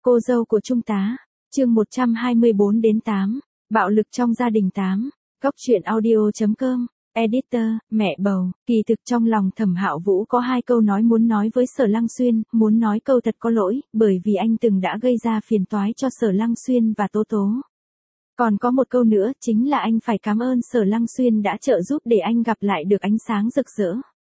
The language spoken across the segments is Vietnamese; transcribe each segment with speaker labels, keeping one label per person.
Speaker 1: Cô dâu của Trung tá, chương 124 đến 8, bạo lực trong gia đình 8, góc truyện audio.com, editor, mẹ bầu, kỳ thực trong lòng Thẩm Hạo Vũ có hai câu nói muốn nói với Sở Lăng Xuyên, muốn nói câu thật có lỗi, bởi vì anh từng đã gây ra phiền toái cho Sở Lăng Xuyên và Tố Tố. Còn có một câu nữa, chính là anh phải cảm ơn Sở Lăng Xuyên đã trợ giúp để anh gặp lại được ánh sáng rực rỡ.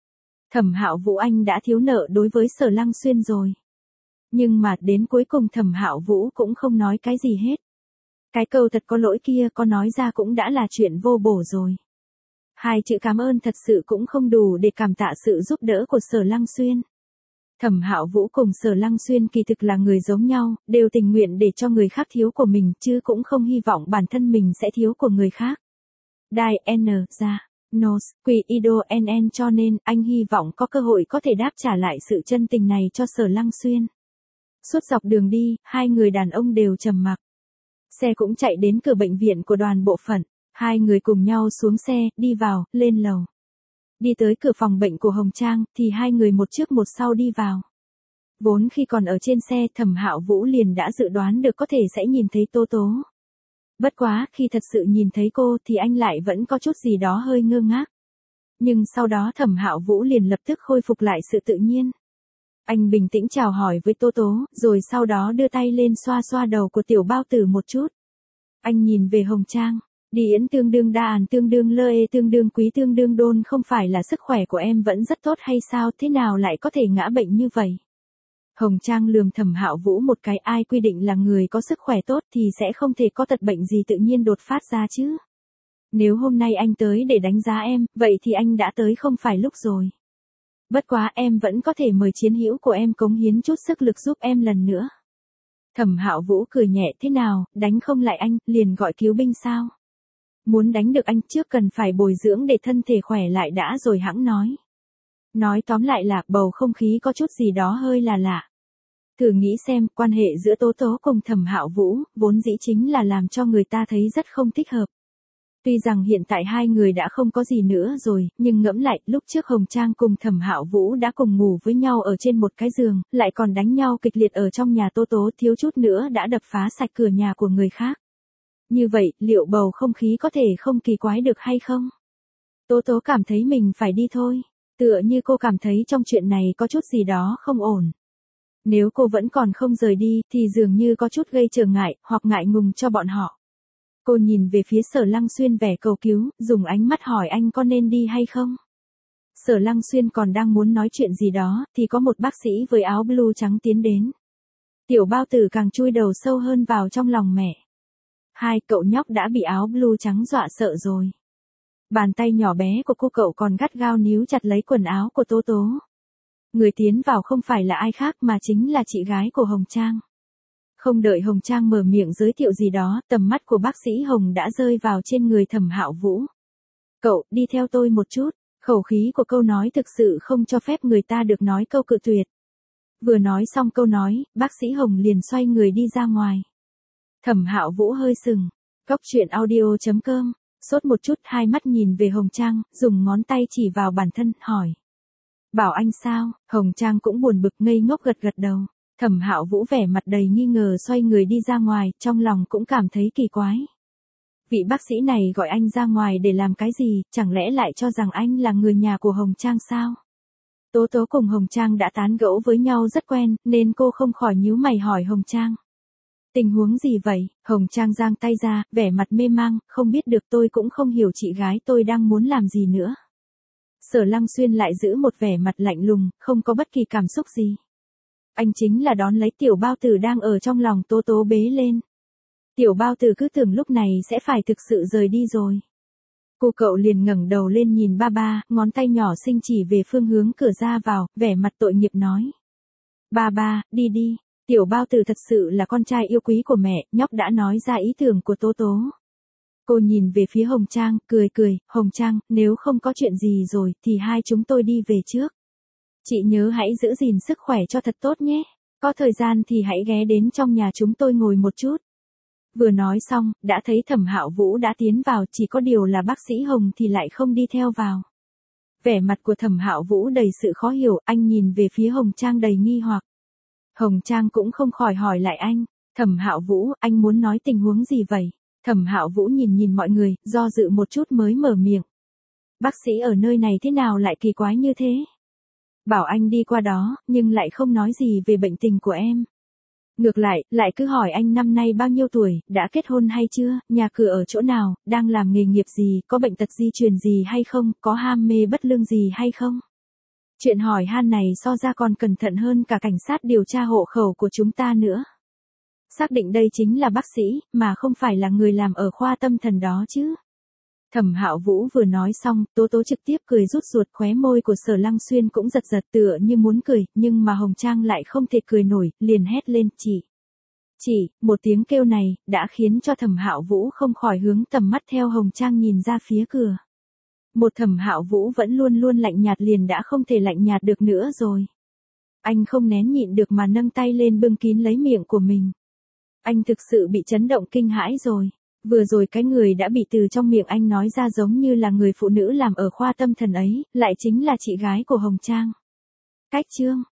Speaker 1: Thẩm Hạo Vũ anh đã thiếu nợ đối với Sở Lăng Xuyên rồi. Nhưng mà đến cuối cùng Thẩm Hạo Vũ cũng không nói cái gì hết. Cái câu thật có lỗi kia có nói ra cũng đã là chuyện vô bổ rồi. Hai chữ cảm ơn thật sự cũng không đủ để cảm tạ sự giúp đỡ của Sở Lăng Xuyên. Thẩm Hạo Vũ cùng Sở Lăng Xuyên kỳ thực là người giống nhau, đều tình nguyện để cho người khác thiếu của mình chứ cũng không hy vọng bản thân mình sẽ thiếu của người khác. Đai N ra, Nos, Quỷ Ido NN cho nên anh hy vọng có cơ hội có thể đáp trả lại sự chân tình này cho Sở Lăng Xuyên. Suốt dọc đường đi, hai người đàn ông đều trầm mặc. Xe cũng chạy đến cửa bệnh viện của đoàn bộ phận, hai người cùng nhau xuống xe, đi vào, lên lầu. Đi tới cửa phòng bệnh của Hồng Trang, thì hai người một trước một sau đi vào. Vốn khi còn ở trên xe Thẩm Hạo Vũ liền đã dự đoán được có thể sẽ nhìn thấy Tố Tố. Bất quá, khi thật sự nhìn thấy cô thì anh lại vẫn có chút gì đó hơi ngơ ngác. Nhưng sau đó Thẩm Hạo Vũ liền lập tức khôi phục lại sự tự nhiên. Anh bình tĩnh chào hỏi với Tố Tố, rồi sau đó đưa tay lên xoa xoa đầu của tiểu bao tử một chút. Anh nhìn về Hồng Trang, đi yến tương đương đa àn tương đương lơ ê tương đương quý tương đương đôn không phải là sức khỏe của em vẫn rất tốt hay sao thế nào lại có thể ngã bệnh như vậy. Hồng Trang lườm Thẩm Hạo Vũ một cái ai quy định là người có sức khỏe tốt thì sẽ không thể có tật bệnh gì tự nhiên đột phát ra chứ. Nếu hôm nay anh tới để đánh giá em, vậy thì anh đã tới không phải lúc rồi. Bất quá em vẫn có thể mời chiến hữu của em cống hiến chút sức lực giúp em lần nữa. Thẩm Hạo Vũ cười nhẹ thế nào, đánh không lại anh, liền gọi cứu binh sao? Muốn đánh được anh trước cần phải bồi dưỡng để thân thể khỏe lại đã rồi hẵng nói. Nói tóm lại là bầu không khí có chút gì đó hơi là lạ. Thử nghĩ xem, quan hệ giữa Tố Tố cùng Thẩm Hạo Vũ, vốn dĩ chính là làm cho người ta thấy rất không thích hợp. Tuy rằng hiện tại hai người đã không có gì nữa rồi, nhưng ngẫm lại, lúc trước Hồng Trang cùng Thẩm Hạo Vũ đã cùng ngủ với nhau ở trên một cái giường, lại còn đánh nhau kịch liệt ở trong nhà Tố Tố thiếu chút nữa đã đập phá sạch cửa nhà của người khác. Như vậy, liệu bầu không khí có thể không kỳ quái được hay không? Tố Tố cảm thấy mình phải đi thôi. Tựa như cô cảm thấy trong chuyện này có chút gì đó không ổn. Nếu cô vẫn còn không rời đi, thì dường như có chút gây trở ngại, hoặc ngại ngùng cho bọn họ. Cô nhìn về phía Sở Lăng Xuyên vẻ cầu cứu, dùng ánh mắt hỏi anh có nên đi hay không. Sở Lăng Xuyên còn đang muốn nói chuyện gì đó, thì có một bác sĩ với áo blue trắng tiến đến. Tiểu bao tử càng chui đầu sâu hơn vào trong lòng mẹ. Hai cậu nhóc đã bị áo blue trắng dọa sợ rồi. Bàn tay nhỏ bé của cô cậu còn gắt gao níu chặt lấy quần áo của Tố Tố. Người tiến vào không phải là ai khác mà chính là chị gái của Hồng Trang. Không đợi Hồng Trang mở miệng giới thiệu gì đó, tầm mắt của bác sĩ Hồng đã rơi vào trên người Thẩm Hạo Vũ. Cậu, đi theo tôi một chút, khẩu khí của câu nói thực sự không cho phép người ta được nói câu cự tuyệt. Vừa nói xong câu nói, bác sĩ Hồng liền xoay người đi ra ngoài. Thẩm Hạo Vũ hơi sừng, góc truyện audio.com, sốt một chút hai mắt nhìn về Hồng Trang, dùng ngón tay chỉ vào bản thân, hỏi. Bảo anh sao, Hồng Trang cũng buồn bực ngây ngốc gật gật đầu. Thẩm Hạo Vũ vẻ mặt đầy nghi ngờ xoay người đi ra ngoài, trong lòng cũng cảm thấy kỳ quái. Vị bác sĩ này gọi anh ra ngoài để làm cái gì, chẳng lẽ lại cho rằng anh là người nhà của Hồng Trang sao? Tố Tố cùng Hồng Trang đã tán gẫu với nhau rất quen, nên cô không khỏi nhíu mày hỏi Hồng Trang. Tình huống gì vậy? Hồng Trang giang tay ra, vẻ mặt mê mang, không biết được tôi cũng không hiểu chị gái tôi đang muốn làm gì nữa. Sở Lăng Xuyên lại giữ một vẻ mặt lạnh lùng, không có bất kỳ cảm xúc gì. Anh chính là đón lấy tiểu bao tử đang ở trong lòng Tố Tố bế lên. Tiểu bao tử cứ tưởng lúc này sẽ phải thực sự rời đi rồi. Cô cậu liền ngẩng đầu lên nhìn ba ba, ngón tay nhỏ xinh chỉ về phương hướng cửa ra vào, vẻ mặt tội nghiệp nói. Ba ba, đi đi, tiểu bao tử thật sự là con trai yêu quý của mẹ, nhóc đã nói ra ý tưởng của Tố Tố. Cô nhìn về phía Hồng Trang, cười cười, Hồng Trang, nếu không có chuyện gì rồi, thì hai chúng tôi đi về trước. Chị nhớ hãy giữ gìn sức khỏe cho thật tốt nhé. Có thời gian thì hãy ghé đến trong nhà chúng tôi ngồi một chút. Vừa nói xong, đã thấy Thẩm Hạo Vũ đã tiến vào, chỉ có điều là bác sĩ Hồng thì lại không đi theo vào. Vẻ mặt của Thẩm Hạo Vũ đầy sự khó hiểu, anh nhìn về phía Hồng Trang đầy nghi hoặc. Hồng Trang cũng không khỏi hỏi lại anh, Thẩm Hạo Vũ, anh muốn nói tình huống gì vậy? Thẩm Hạo Vũ nhìn mọi người, do dự một chút mới mở miệng. Bác sĩ ở nơi này thế nào lại kỳ quái như thế? Bảo anh đi qua đó, nhưng lại không nói gì về bệnh tình của em. Ngược lại cứ hỏi anh năm nay bao nhiêu tuổi, đã kết hôn hay chưa, nhà cửa ở chỗ nào, đang làm nghề nghiệp gì, có bệnh tật di truyền gì hay không, có ham mê bất lương gì hay không. Chuyện hỏi han này so ra còn cẩn thận hơn cả cảnh sát điều tra hộ khẩu của chúng ta nữa. Xác định đây chính là bác sĩ, mà không phải là người làm ở khoa tâm thần đó chứ. Thẩm Hạo Vũ vừa nói xong, Tố Tố trực tiếp cười rút ruột, khóe môi của Sở Lăng Xuyên cũng giật giật tựa như muốn cười, nhưng mà Hồng Trang lại không thể cười nổi, liền hét lên, Chị, một tiếng kêu này, đã khiến cho Thẩm Hạo Vũ không khỏi hướng tầm mắt theo Hồng Trang nhìn ra phía cửa. Một Thẩm Hạo Vũ vẫn luôn luôn lạnh nhạt liền đã không thể lạnh nhạt được nữa rồi. Anh không nén nhịn được mà nâng tay lên bưng kín lấy miệng của mình. Anh thực sự bị chấn động kinh hãi rồi. Vừa rồi cái người đã bị từ trong miệng anh nói ra giống như là người phụ nữ làm ở khoa tâm thần ấy, lại chính là chị gái của Hồng Trang. Cách chương